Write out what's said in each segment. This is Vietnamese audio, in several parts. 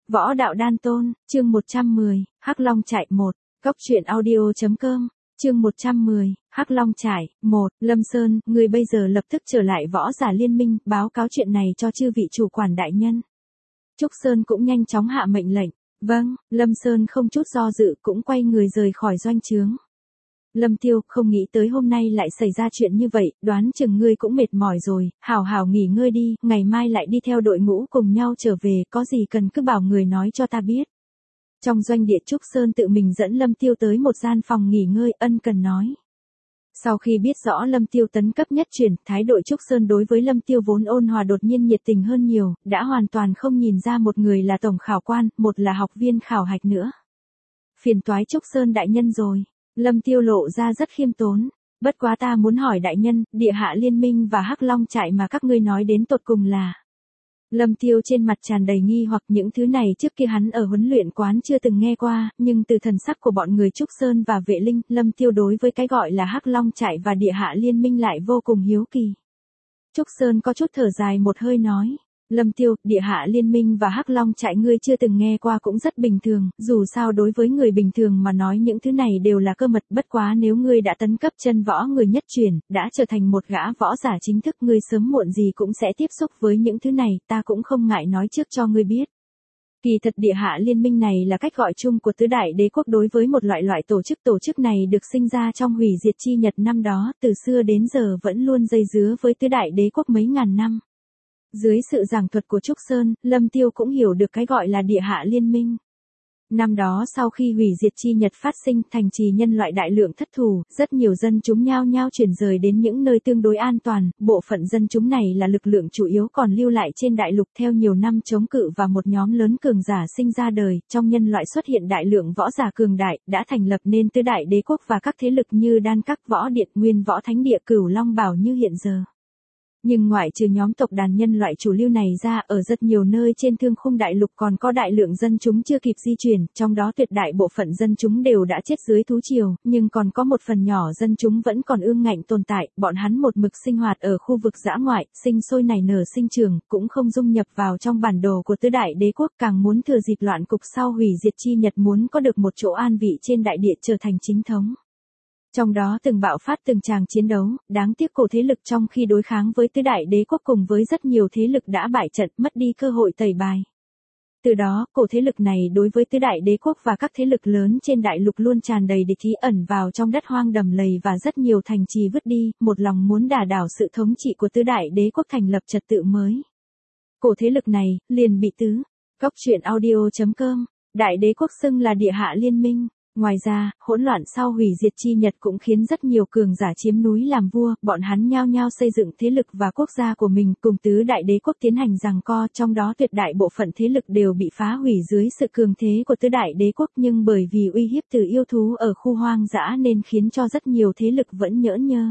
Võ đạo đan tôn, chương 110, Hắc Long trại 1, Cóc truyện audio.com, chương 110, Hắc Long trại 1, Lâm Sơn, người bây giờ lập tức trở lại võ giả liên minh, báo cáo chuyện này cho chư vị chủ quản đại nhân. Trúc Sơn cũng nhanh chóng hạ mệnh lệnh, vâng, Lâm Sơn không chút do dự cũng quay người rời khỏi doanh trướng. Lâm Tiêu, không nghĩ tới hôm nay lại xảy ra chuyện như vậy, đoán chừng ngươi cũng mệt mỏi rồi, hảo hảo nghỉ ngơi đi, ngày mai lại đi theo đội ngũ cùng nhau trở về, có gì cần cứ bảo người nói cho ta biết. Trong doanh địa Trúc Sơn tự mình dẫn Lâm Tiêu tới một gian phòng nghỉ ngơi, ân cần nói. Sau khi biết rõ Lâm Tiêu tấn cấp nhất truyền, thái độ Trúc Sơn đối với Lâm Tiêu vốn ôn hòa đột nhiên nhiệt tình hơn nhiều, đã hoàn toàn không nhìn ra một người là tổng khảo quan, một là học viên khảo hạch nữa. Phiền toái Trúc Sơn đại nhân rồi. Lâm Tiêu lộ ra rất khiêm tốn, bất quá ta muốn hỏi đại nhân, địa hạ liên minh và Hắc Long trại mà các ngươi nói đến tột cùng là. Lâm Tiêu trên mặt tràn đầy nghi hoặc những thứ này trước kia hắn ở huấn luyện quán chưa từng nghe qua, nhưng từ thần sắc của bọn người Trúc Sơn và Vệ Linh, Lâm Tiêu đối với cái gọi là Hắc Long trại và địa hạ liên minh lại vô cùng hiếu kỳ. Trúc Sơn có chút thở dài một hơi nói. Lâm Tiêu, địa hạ liên minh và Hắc Long trại ngươi chưa từng nghe qua cũng rất bình thường, dù sao đối với người bình thường mà nói những thứ này đều là cơ mật, bất quá nếu ngươi đã tấn cấp chân võ người nhất truyền, đã trở thành một gã võ giả chính thức, ngươi sớm muộn gì cũng sẽ tiếp xúc với những thứ này, ta cũng không ngại nói trước cho ngươi biết. Kỳ thật địa hạ liên minh này là cách gọi chung của tứ đại đế quốc đối với một loại tổ chức này được sinh ra trong hủy diệt chi nhật năm đó, từ xưa đến giờ vẫn luôn dây dứa với tứ đại đế quốc mấy ngàn năm. Dưới sự giảng thuật của Trúc Sơn, Lâm Tiêu cũng hiểu được cái gọi là địa hạ liên minh. Năm đó sau khi hủy diệt chi nhật phát sinh, thành trì nhân loại đại lượng thất thủ, rất nhiều dân chúng nhao nhao chuyển rời đến những nơi tương đối an toàn, bộ phận dân chúng này là lực lượng chủ yếu còn lưu lại trên đại lục theo nhiều năm chống cự và một nhóm lớn cường giả sinh ra đời, trong nhân loại xuất hiện đại lượng võ giả cường đại, đã thành lập nên tứ đại đế quốc và các thế lực như Đan Các, Võ Điện, Nguyên Võ Thánh Địa, Cửu Long Bảo như hiện giờ. Nhưng ngoại trừ nhóm tộc đàn nhân loại chủ lưu này ra, ở rất nhiều nơi trên thương khung đại lục còn có đại lượng dân chúng chưa kịp di chuyển, trong đó tuyệt đại bộ phận dân chúng đều đã chết dưới thú triều, nhưng còn có một phần nhỏ dân chúng vẫn còn ương ngạnh tồn tại, bọn hắn một mực sinh hoạt ở khu vực dã ngoại, sinh sôi nảy nở sinh trường, cũng không dung nhập vào trong bản đồ của tứ đại đế quốc, càng muốn thừa dịp loạn cục sau hủy diệt chi nhật muốn có được một chỗ an vị trên đại địa trở thành chính thống. Trong đó từng bạo phát từng tràng chiến đấu, đáng tiếc cổ thế lực trong khi đối kháng với tứ đại đế quốc cùng với rất nhiều thế lực đã bại trận, mất đi cơ hội tẩy bài. Từ đó, cổ thế lực này đối với tứ đại đế quốc và các thế lực lớn trên đại lục luôn tràn đầy địch ý, ẩn vào trong đất hoang đầm lầy và rất nhiều thành trì vứt đi, một lòng muốn đả đảo sự thống trị của tứ đại đế quốc, thành lập trật tự mới. Cổ thế lực này liền bị tứ Cóc truyện audio.com, đại đế quốc xưng là địa hạ liên minh. Ngoài ra, hỗn loạn sau hủy diệt chi nhật cũng khiến rất nhiều cường giả chiếm núi làm vua, bọn hắn nhao nhao xây dựng thế lực và quốc gia của mình, cùng tứ đại đế quốc tiến hành giằng co, trong đó tuyệt đại bộ phận thế lực đều bị phá hủy dưới sự cường thế của tứ đại đế quốc, nhưng bởi vì uy hiếp từ yêu thú ở khu hoang dã nên khiến cho rất nhiều thế lực vẫn nhỡ nhơ.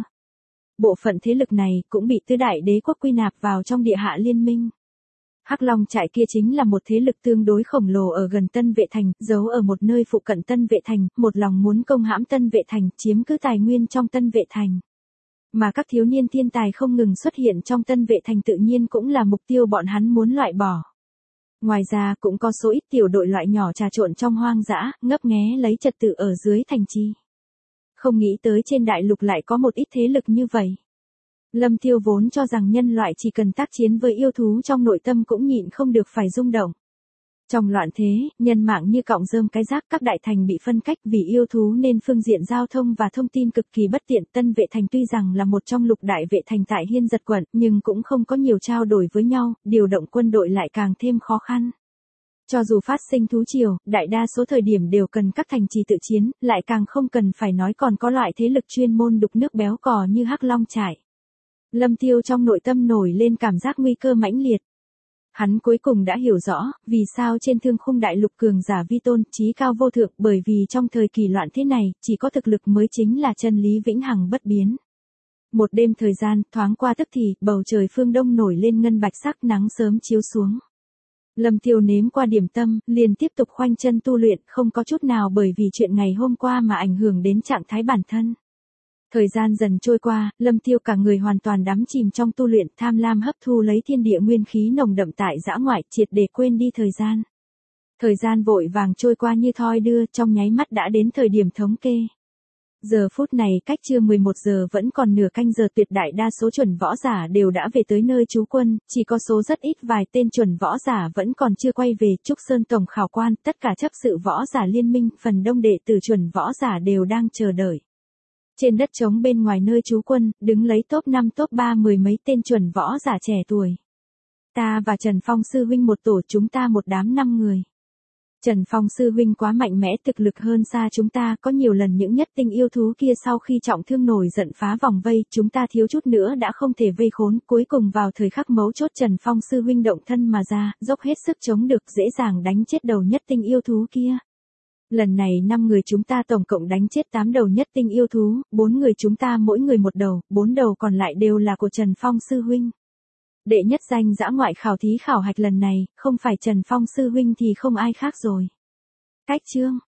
Bộ phận thế lực này cũng bị tứ đại đế quốc quy nạp vào trong địa hạ liên minh. Hắc Long trại kia chính là một thế lực tương đối khổng lồ ở gần Tân Vệ Thành, giấu ở một nơi phụ cận Tân Vệ Thành, một lòng muốn công hãm Tân Vệ Thành, chiếm cứ tài nguyên trong Tân Vệ Thành. Mà các thiếu niên thiên tài không ngừng xuất hiện trong Tân Vệ Thành tự nhiên cũng là mục tiêu bọn hắn muốn loại bỏ. Ngoài ra cũng có số ít tiểu đội loại nhỏ trà trộn trong hoang dã, ngấp nghé lấy trật tự ở dưới thành trì. Không nghĩ tới trên đại lục lại có một ít thế lực như vậy. Lâm Tiêu vốn cho rằng nhân loại chỉ cần tác chiến với yêu thú trong nội tâm cũng nhịn không được phải rung động. Trong loạn thế, nhân mạng như cọng rơm cái rác, các đại thành bị phân cách vì yêu thú nên phương diện giao thông và thông tin cực kỳ bất tiện. Tân Vệ Thành tuy rằng là một trong lục đại vệ thành tại Hiên Giật quận, nhưng cũng không có nhiều trao đổi với nhau, điều động quân đội lại càng thêm khó khăn. Cho dù phát sinh thú triều, đại đa số thời điểm đều cần các thành trì tự chiến, lại càng không cần phải nói còn có loại thế lực chuyên môn đục nước béo cò như Hắc Long trại. Lâm Tiêu trong nội tâm nổi lên cảm giác nguy cơ mãnh liệt. Hắn cuối cùng đã hiểu rõ, vì sao trên thương khung đại lục cường giả vi tôn, chí cao vô thượng, bởi vì trong thời kỳ loạn thế này, chỉ có thực lực mới chính là chân lý vĩnh hằng bất biến. Một đêm thời gian, thoáng qua tức thì, bầu trời phương đông nổi lên ngân bạch sắc, nắng sớm chiếu xuống. Lâm Tiêu nếm qua điểm tâm, liền tiếp tục khoanh chân tu luyện, không có chút nào bởi vì chuyện ngày hôm qua mà ảnh hưởng đến trạng thái bản thân. Thời gian dần trôi qua, Lâm Tiêu cả người hoàn toàn đắm chìm trong tu luyện, tham lam hấp thu lấy thiên địa nguyên khí nồng đậm tại dã ngoại, triệt để quên đi thời gian. Thời gian vội vàng trôi qua như thoi đưa, trong nháy mắt đã đến thời điểm thống kê. Giờ phút này cách trưa 11 giờ vẫn còn nửa canh giờ, tuyệt đại đa số chuẩn võ giả đều đã về tới nơi trú quân, chỉ có số rất ít vài tên chuẩn võ giả vẫn còn chưa quay về. Trúc Sơn tổng khảo quan, tất cả chấp sự võ giả liên minh, phần đông đệ tử chuẩn võ giả đều đang chờ đợi. Trên đất trống bên ngoài nơi trú quân, đứng lấy top 5 top 3 mười mấy tên chuẩn võ giả trẻ tuổi. Ta và Trần Phong sư huynh một tổ, chúng ta một đám 5 người. Trần Phong sư huynh quá mạnh mẽ, thực lực hơn xa chúng ta, có nhiều lần những nhất tinh yêu thú kia sau khi trọng thương nổi giận phá vòng vây, chúng ta thiếu chút nữa đã không thể vây khốn, cuối cùng vào thời khắc mấu chốt Trần Phong sư huynh động thân mà ra, dốc hết sức chống được, dễ dàng đánh chết đầu nhất tinh yêu thú kia. Lần này 5 người chúng ta tổng cộng đánh chết 8 đầu nhất tinh yêu thú, 4 người chúng ta mỗi người một đầu, 4 đầu còn lại đều là của Trần Phong sư huynh. Đệ nhất danh dã ngoại khảo thí khảo hạch lần này, không phải Trần Phong sư huynh thì không ai khác rồi. Cách chương